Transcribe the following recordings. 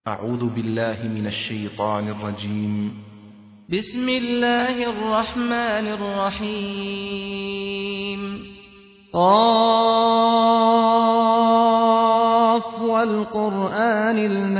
أعوذ بالله من الشيطان الرجيم. بسم الله الرحمن الرحيم. قاف والقرآن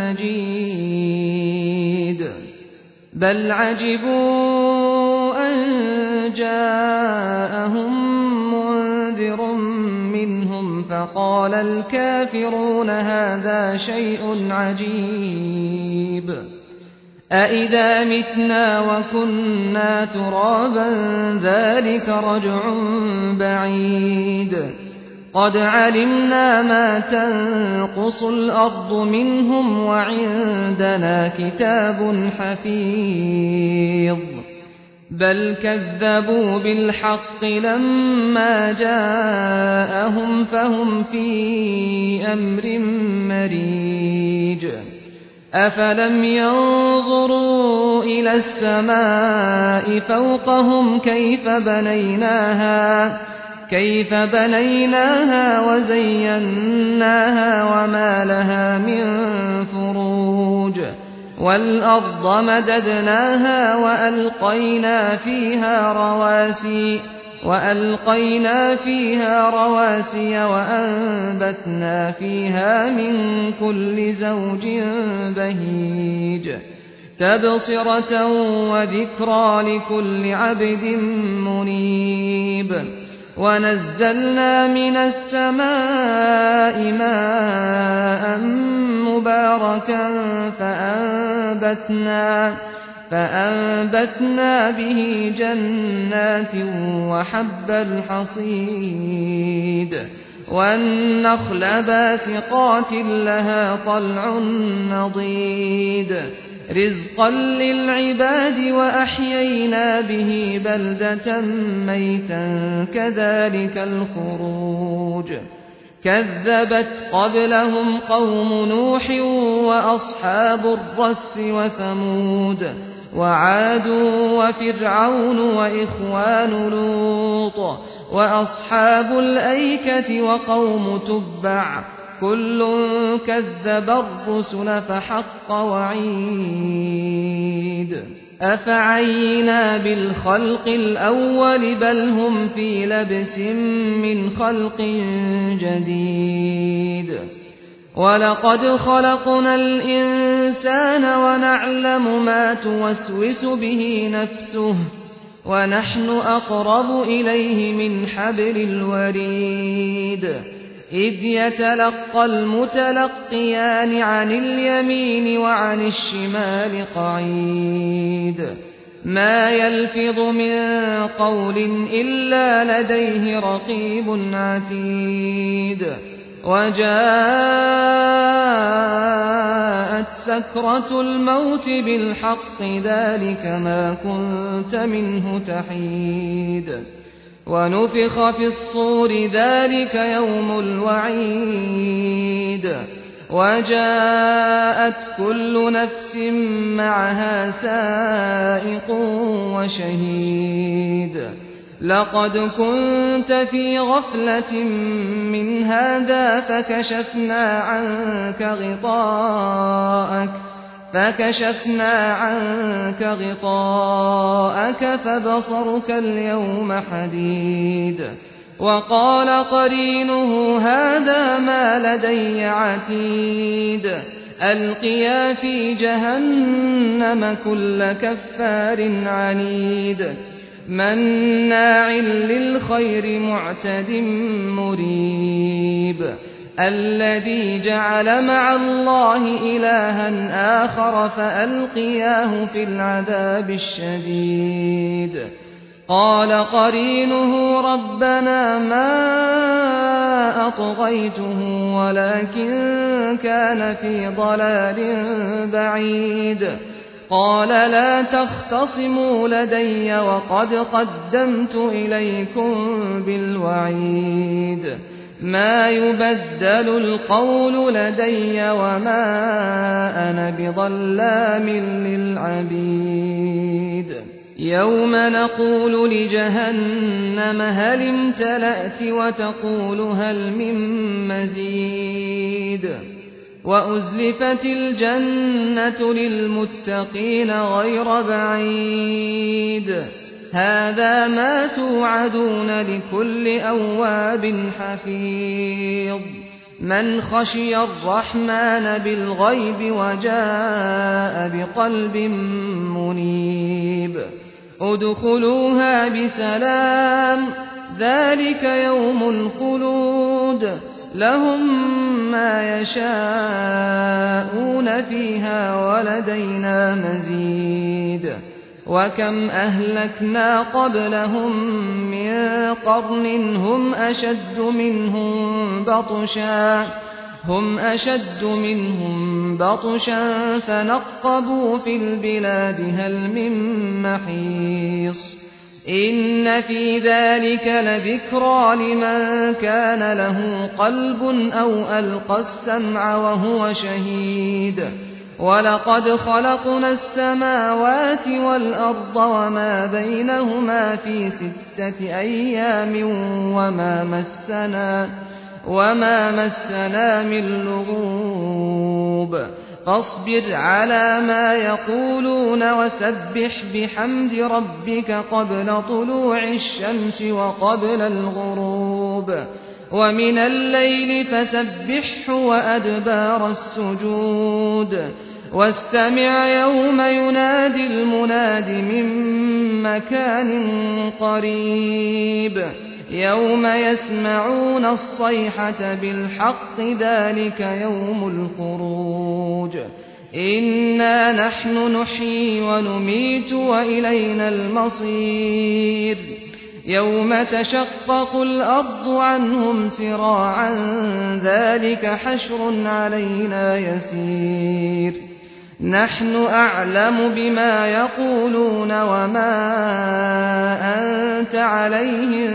المجيد بل عجبوا أن جاءهم منذر منهم فقال الكافرون هذا شيء عجيب أإذا متنا وكنا ترابا ذلك رجع بعيد قد علمنا ما تنقص الأرض منهم وعندنا كتاب حفيظ بل كذبوا بالحق لما جاءهم فهم في أمر مريج أفلم ينظروا إلى السماء فوقهم كيف بنيناها وزيناها وما لها من فروج والأرض مددناها وألقينا فيها رواسي وأنبتنا فيها من كل زوج بهيج تبصرة وذكرى لكل عبد منيب ونزلنا من السماء ماء مباركا فأنبتنا به جنات وحب الحصيد والنخل باسقات لها طلع نضيد رزقا للعباد وأحيينا به بلدة ميتا كذلك الخروج كذبت قبلهم قوم نوح وأصحاب الرس وثمود وعاد وفرعون وإخوان لوط وأصحاب الأيكة وقوم تبع كل كذب الرسل فحق وعيد أفعينا بالخلق الأول بل هم في لبس من خلق جديد ولقد خلقنا الإنسان ونعلم ما توسوس به نفسه ونحن أقرب إليه من حبل الوريد إذ يتلقى المتلقيان عن اليمين وعن الشمال قعيد ما يلفظ من قول إلا لديه رقيب عتيد وجاءت سكرة الموت بالحق ذلك ما كنت منه تحيد ونفخ في الصور ذلك يوم الوعيد وجاءت كل نفس معها سائق وشهيد لقد كنت في غفلة من هذا فكشفنا عنك غطاءك فبصرك اليوم حديد وقال قرينه هذا ما لدي عتيد ألقيا في جهنم كل كفار عنيد مناع للخير معتد مريب الذي جعل مع الله إلها آخر فألقياه في العذاب الشديد قال قرينه ربنا ما أطغيته ولكن كان في ضلال بعيد قال لا تختصموا لدي وقد قدمت إليكم بالوعيد ما يبدل القول لدي وما أنا بظلام للعبيد يوم نقول لجهنم هل امتلأت وتقول هل من مزيد وأزلفت الجنة للمتقين غير بعيد هذا ما توعدون لكل أواب حفيظ من خشي الرحمن بالغيب وجاء بقلب منيب ادخلوها بسلام ذلك يوم الخلود لهم ما يشاءون فيها ولدينا مزيد وكم أهلكنا قبلهم من قرن هم أشد منهم بطشا فنقبوا في البلاد هل من محيص إن في ذلك لذكرى لمن كان له قلب أو ألقى السمع وهو شهيد ولقد خلقنا السماوات والأرض وما بينهما في 6 أيام وما مسنا من لغوب فاصبر على ما يقولون وسبح بحمد ربك قبل طلوع الشمس وقبل الغروب ومن الليل فسبحه وأدبار السجود واستمع يوم ينادي المناد من مكان قريب يوم يسمعون الصيحة بالحق ذلك يوم الخروج إنا نحن نحيي ونميت وإلينا المصير يوم تشقق الأرض عنهم سراعا ذلك حشر علينا يسير نحن أعلم بما يقولون وما أنت عليهم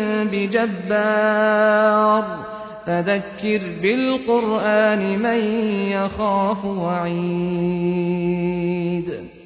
بجبار فذكر بالقرآن من يخاف وعيد